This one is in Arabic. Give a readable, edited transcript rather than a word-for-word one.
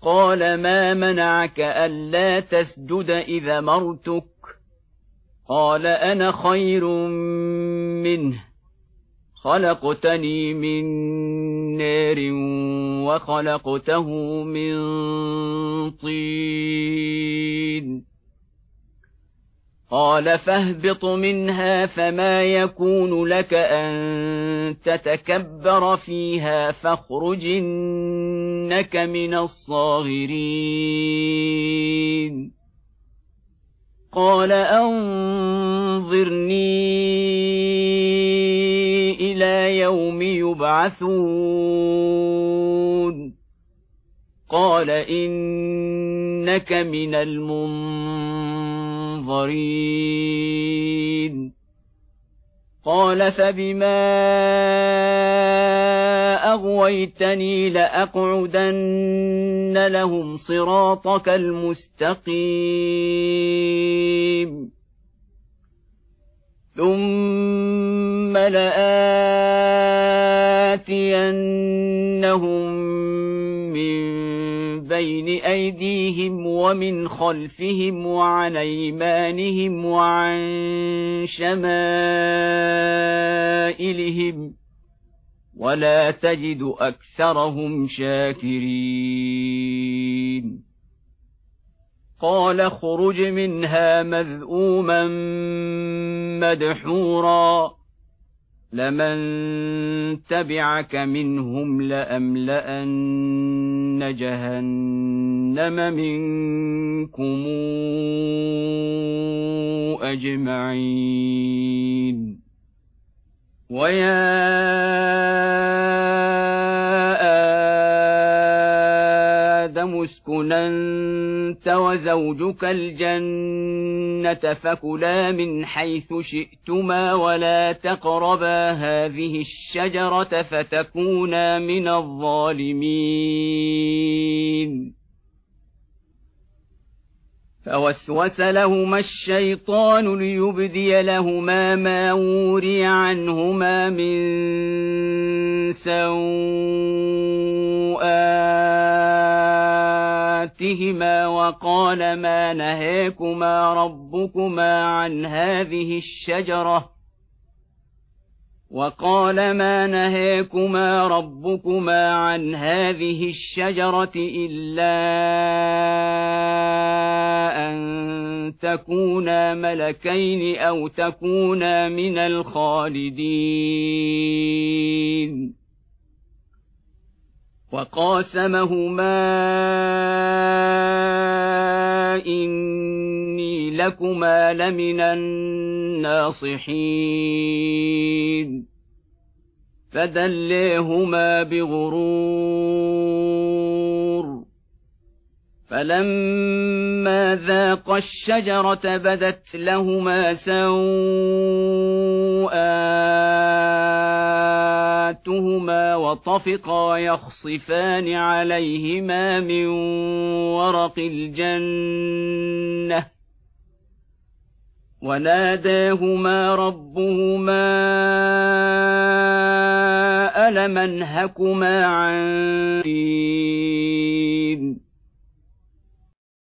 قال ما منعك ألا تسجد إذا أمرتك قال أنا خير منه خلقتني من نار وخلقته من طين قال فاهبط منها فما يكون لك أن تتكبر فيها فاخرج إنك من الصاغرين قال أنظرني إلى يوم يبعثون قال إنك من المنظرين قال فبما أغويتني لأقعدن لهم صراطك المستقيم ثم لآتينهم من بين أيديهم ومن خلفهم وعن أيمانهم وعن شمائلهم ولا تجد أكثرهم شاكرين قال اخرج منها مذءوما مدحورا لمن تبعك منهم لأملأن جهنم منكم أجمعين ويا آدم اسكن أنت وزوجك الجنة فكلا من حيث شئتما ولا تقربا هذه الشجرة فتكونا من الظالمين فوسوس لهما الشيطان ليبدي لهما ما وري عنهما من سوآتهما وقال ما نهاكما ربكما عن هذه الشجرة إلا أن تكونا ملكين أو تكونا من الخالدين وقاسمهما إني لكما لمن الناصحين فدليهما بغرور فلما ذاقا الشجرة بدت لهما سوآتهما وطفقا يخصفان عليهما من ورق الجنة وناداهما ربهما ألم أنهكما عن دين